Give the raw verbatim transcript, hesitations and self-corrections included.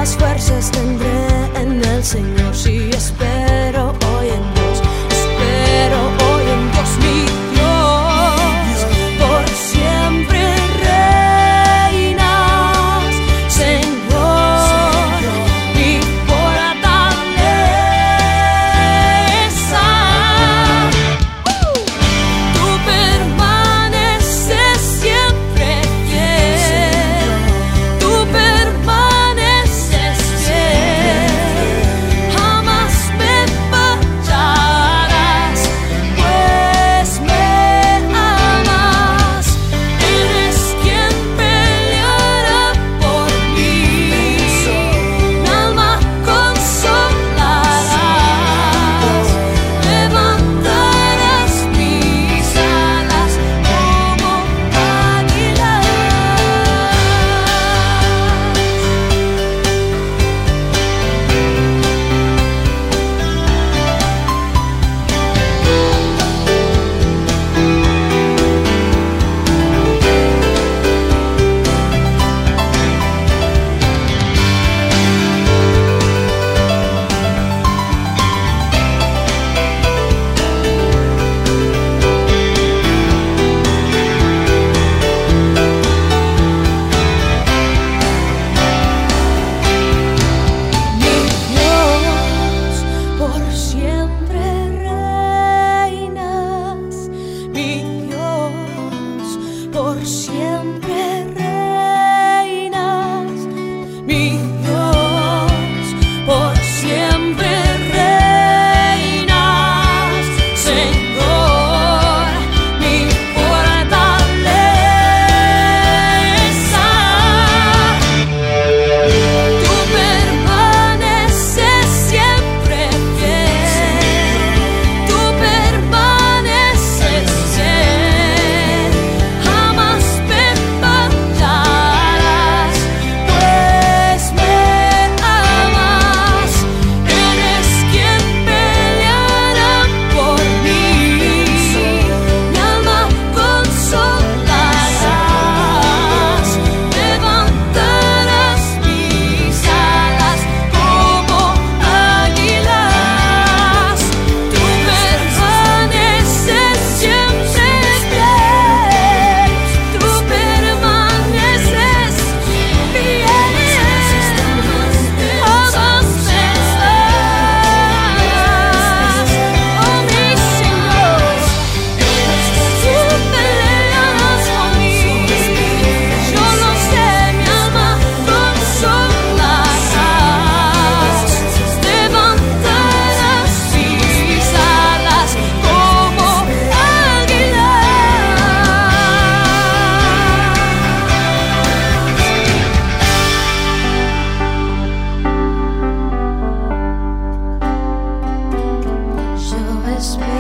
Nuevas fuerzas tendré en el Señor. Si espero hoy en Dios, espero hoy en Dios, mi Dios, por siempre reinas, Señor, mi fortaleza. Uh, tú permaneces siempre fiel, tú permaneces fiel, jamás me fallarás, pues me amas. Eres quien peleará por mí, mi alma consolarás, levantarás mis alas como águilas. Mi Dios, por siempre reinas, mi Dios, por siempre reinas, mi Dios, por siempre reinas, Señor, mi fortaleza. Tú permaneces siempre fiel, tú permaneces fiel, jamás me fallarás, pues me amas. Eres quien peleará por mí, mi alma consolarás, levantarás mis alas como águilas. Tú permaneces siempre fiel, tú permaneces fiel, jamás me fallarás, oh mi Señor. Tú pelearás por mí, yo lo sé, mi alma consolarás, levantarás mis alas como águilas. Yo espero